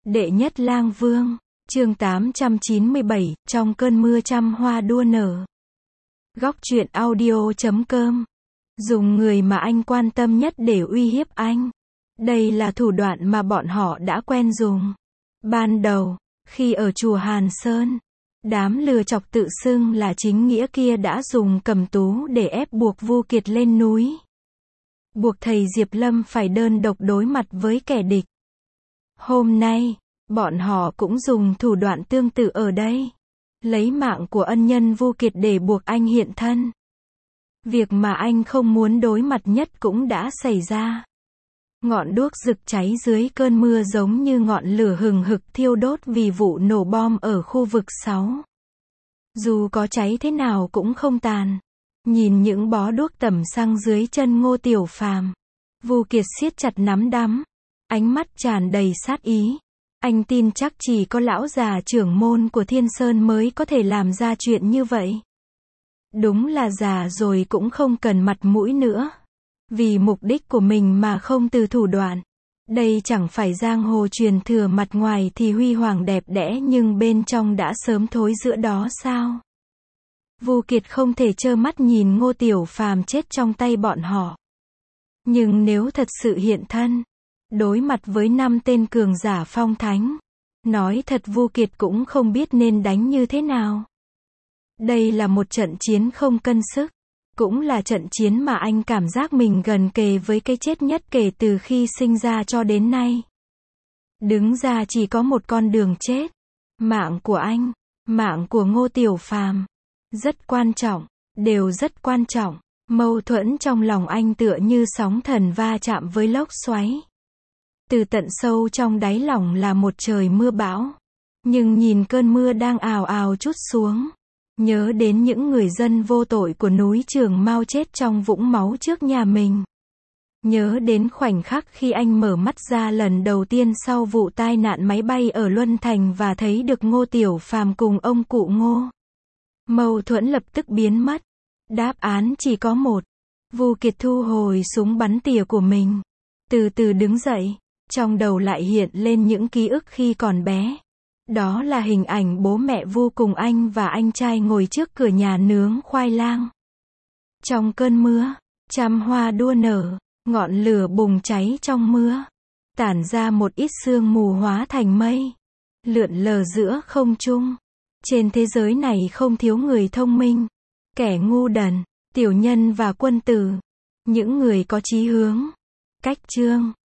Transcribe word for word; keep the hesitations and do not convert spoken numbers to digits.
Đệ nhất lang vương, chương tám trăm chín mươi bảy, trong cơn mưa trăm hoa đua nở. Góc truyện audio chấm com. Dùng người mà anh quan tâm nhất để uy hiếp anh. Đây là thủ đoạn mà bọn họ đã quen dùng. Ban đầu, khi ở chùa Hàn Sơn, đám lừa chọc tự xưng là chính nghĩa kia đã dùng Cầm Tú để ép buộc Vu Kiệt lên núi. Buộc thầy Diệp Lâm phải đơn độc đối mặt với kẻ địch. Hôm nay, bọn họ cũng dùng thủ đoạn tương tự ở đây. Lấy mạng của ân nhân Vu Kiệt để buộc anh hiện thân. Việc mà anh không muốn đối mặt nhất cũng đã xảy ra. Ngọn đuốc rực cháy dưới cơn mưa giống như ngọn lửa hừng hực thiêu đốt vì vụ nổ bom ở khu vực sáu. Dù có cháy thế nào cũng không tàn. Nhìn những bó đuốc tẩm xăng dưới chân Ngô Tiểu Phàm, Vu Kiệt siết chặt nắm đấm, ánh mắt tràn đầy sát ý. Anh tin chắc chỉ có lão già trưởng môn của Thiên Sơn mới có thể làm ra chuyện như vậy. Đúng là già rồi cũng không cần mặt mũi nữa. Vì mục đích của mình mà không từ thủ đoạn. Đây chẳng phải giang hồ truyền thừa mặt ngoài thì huy hoàng đẹp đẽ nhưng bên trong đã sớm thối rữa đó sao? Vu Kiệt không thể trơ mắt nhìn Ngô Tiểu Phàm chết trong tay bọn họ. Nhưng nếu thật sự hiện thân, đối mặt với năm tên cường giả phong thánh, nói thật Vu Kiệt cũng không biết nên đánh như thế nào. Đây là một trận chiến không cân sức, cũng là trận chiến mà anh cảm giác mình gần kề với cái chết nhất kể từ khi sinh ra cho đến nay. Đứng ra chỉ có một con đường chết. Mạng của anh, mạng của Ngô Tiểu Phàm, rất quan trọng, đều rất quan trọng. Mâu thuẫn trong lòng anh tựa như sóng thần va chạm với lốc xoáy. Từ tận sâu trong đáy lòng là một trời mưa bão. Nhưng nhìn cơn mưa đang ào ào trút xuống, nhớ đến những người dân vô tội của núi Trường Mao chết trong vũng máu trước nhà mình. Nhớ đến khoảnh khắc khi anh mở mắt ra lần đầu tiên sau vụ tai nạn máy bay ở Luân Thành và thấy được Ngô Tiểu Phàm cùng ông cụ Ngô. Mâu thuẫn lập tức biến mất. Đáp án chỉ có một. Vu Kiệt thu hồi súng bắn tỉa của mình. Từ từ đứng dậy. Trong đầu lại hiện lên những ký ức khi còn bé. Đó là hình ảnh bố mẹ Vu cùng anh và anh trai ngồi trước cửa nhà nướng khoai lang. Trong cơn mưa, trăm hoa đua nở, ngọn lửa bùng cháy trong mưa. Tản ra một ít sương mù hóa thành mây. Lượn lờ giữa không trung. Trên thế giới này không thiếu người thông minh, kẻ ngu đần, tiểu nhân và quân tử. Những người có chí hướng, cách chương,